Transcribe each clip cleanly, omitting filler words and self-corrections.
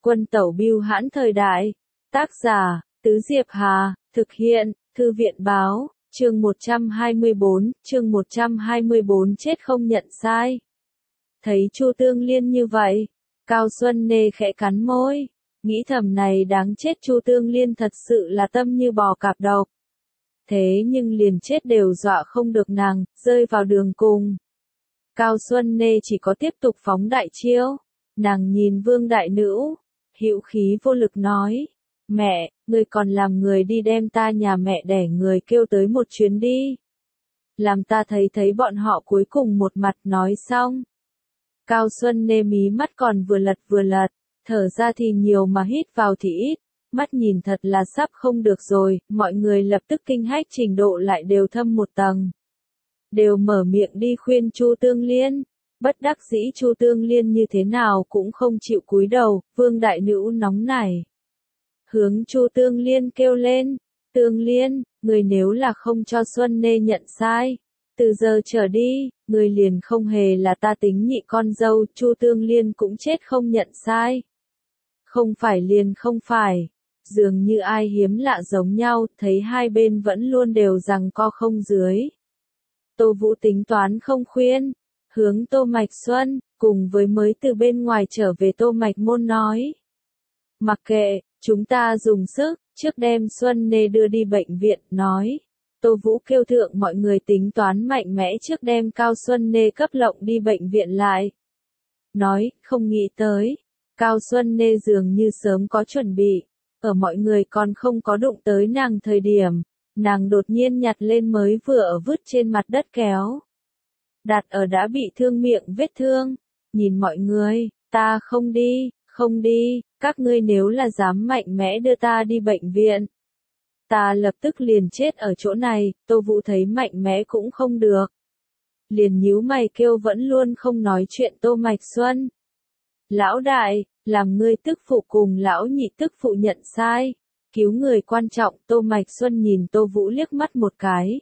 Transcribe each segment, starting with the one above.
Quân tẩu bưu hãn thời đại. Tác giả, Tứ Diệp Hà, thực hiện, Thư viện báo, chương 124, chết không nhận sai. Thấy Chu Tương Liên như vậy, Cao Xuân Nê khẽ cắn môi, nghĩ thầm này đáng chết, Chu Tương Liên thật sự là tâm như bò cạp độc. Thế nhưng liền chết đều dọa không được nàng, rơi vào đường cùng. Cao Xuân Nê chỉ có tiếp tục phóng đại chiêu. Nàng nhìn Vương Đại Nữ, hữu khí vô lực nói, mẹ, ngươi còn làm người đi đem ta nhà mẹ đẻ người kêu tới một chuyến đi. Làm ta thấy bọn họ cuối cùng một mặt nói xong. Cao Xuân Nê mí mắt còn vừa lật, thở ra thì nhiều mà hít vào thì ít, mắt nhìn thật là sắp không được rồi, mọi người lập tức kinh hách trình độ lại đều thâm một tầng. Đều mở miệng đi khuyên Chu Tương Liên. Bất đắc dĩ Chu Tương Liên như thế nào cũng không chịu cúi đầu, Vương Đại Nữ nóng nảy. Hướng Chu Tương Liên kêu lên, Tương Liên, người nếu là không cho Xuân Nê nhận sai, từ giờ trở đi, người liền không hề là ta tính nhị con dâu, Chu Tương Liên cũng chết không nhận sai. Không phải liền không phải, dường như ai hiếm lạ giống nhau, thấy hai bên vẫn luôn đều giằng co không dưới. Tô Vũ tính toán không khuyên, hướng Tô Mạch Xuân, cùng với mới từ bên ngoài trở về Tô Mạch Môn nói. Mặc kệ, chúng ta dùng sức, trước đem Xuân Nê đưa đi bệnh viện, nói. Tô Vũ kêu thượng mọi người tính toán mạnh mẽ trước đem Cao Xuân Nê cấp lộng đi bệnh viện lại. Nói, không nghĩ tới, Cao Xuân Nê dường như sớm có chuẩn bị, ở mọi người còn không có đụng tới nàng thời điểm, nàng đột nhiên nhặt lên mới vừa ở vứt trên mặt đất kéo. Đặt ở đã bị thương miệng vết thương, nhìn mọi người, ta không đi, các ngươi nếu là dám mạnh mẽ đưa ta đi bệnh viện. Ta lập tức liền chết ở chỗ này, Tô Vũ thấy mạnh mẽ cũng không được. Liền nhíu mày kêu vẫn luôn không nói chuyện Tô Mạch Xuân. Lão đại, làm ngươi tức phụ cùng lão nhị tức phụ nhận sai, cứu người quan trọng, Tô Mạch Xuân nhìn Tô Vũ liếc mắt một cái.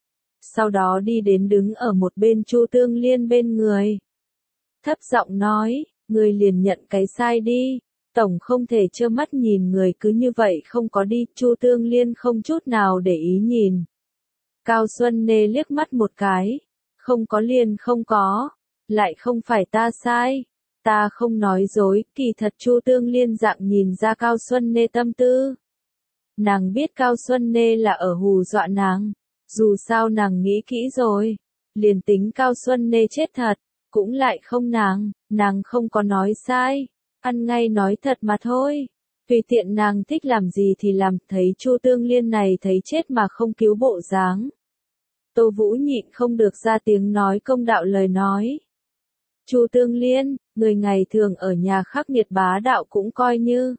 Sau đó đi đến đứng ở một bên Chu Tương Liên bên người. Thấp giọng nói, người liền nhận cái sai đi, tổng không thể trơ mắt nhìn người cứ như vậy không có đi, Chu Tương Liên không chút nào để ý nhìn. Cao Xuân Nê liếc mắt một cái, không có liền không có, lại không phải ta sai, ta không nói dối, kỳ thật Chu Tương Liên dạng nhìn ra Cao Xuân Nê tâm tư. Nàng biết Cao Xuân Nê là ở hù dọa nàng. Dù sao nàng nghĩ kỹ rồi, liền tính Cao Xuân Nê chết thật, cũng lại không nàng không có nói sai, ăn ngay nói thật mà thôi. Tùy tiện nàng thích làm gì thì làm, thấy Chu Tương Liên này thấy chết mà không cứu bộ dáng. Tô Vũ nhịn không được ra tiếng nói công đạo lời nói. Chu Tương Liên, người ngày thường ở nhà khắc nghiệt bá đạo cũng coi như.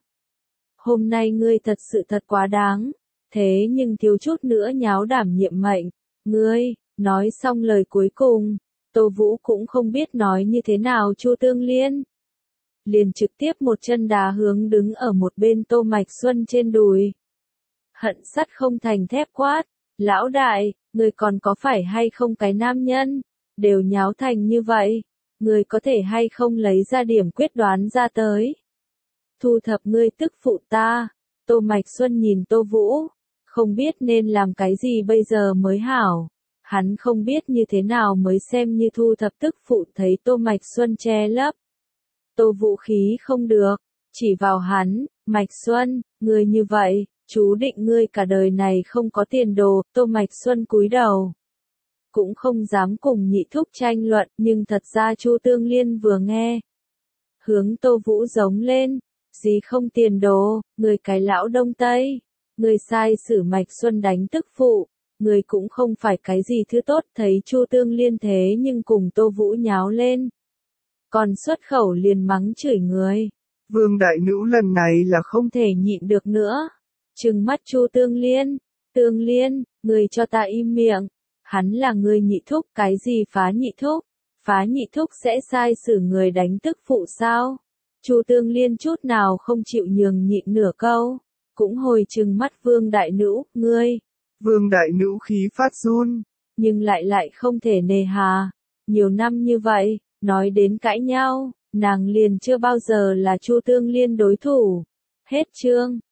Hôm nay ngươi thật sự thật quá đáng. Thế nhưng thiếu chút nữa nháo đảm nhiệm mệnh, ngươi, nói xong lời cuối cùng, Tô Vũ cũng không biết nói như thế nào Chu Tương Liên. Liền trực tiếp một chân đá hướng đứng ở một bên Tô Mạch Xuân trên đùi. Hận sắt không thành thép quát, lão đại, người còn có phải hay không cái nam nhân, đều nháo thành như vậy, người có thể hay không lấy ra điểm quyết đoán ra tới. Thu thập ngươi tức phụ ta, Tô Mạch Xuân nhìn Tô Vũ. Không biết nên làm cái gì bây giờ mới hảo. Hắn không biết như thế nào mới xem như thu thập tức phụ, thấy Tô Mạch Xuân che lấp. Tô Vũ khí không được, chỉ vào hắn, Mạch Xuân, ngươi như vậy, chú định ngươi cả đời này không có tiền đồ, Tô Mạch Xuân cúi đầu. Cũng không dám cùng nhị thúc tranh luận, nhưng thật ra Chu Tương Liên vừa nghe. Hướng Tô Vũ giống lên, gì không tiền đồ, người cái lão Đông Tây. Người sai xử Mạch Xuân đánh tức phụ, người cũng không phải cái gì thứ tốt, thấy Chu Tương Liên thế nhưng cùng Tô Vũ nháo lên. Còn xuất khẩu liền mắng chửi người. Vương Đại Nữ lần này là không thể nhịn được nữa. Trừng mắt Chu Tương Liên, người cho ta im miệng. Hắn là người nhị thúc, cái gì phá nhị thúc? Phá nhị thúc sẽ sai xử người đánh tức phụ sao? Chu Tương Liên chút nào không chịu nhường nhịn nửa câu. Cũng hồi trừng mắt Vương Đại Nữ, ngươi. Vương Đại Nữ khí phát run. Nhưng lại không thể nề hà. Nhiều năm như vậy, nói đến cãi nhau, nàng liền chưa bao giờ là Chu Tương Liên đối thủ. Hết chương.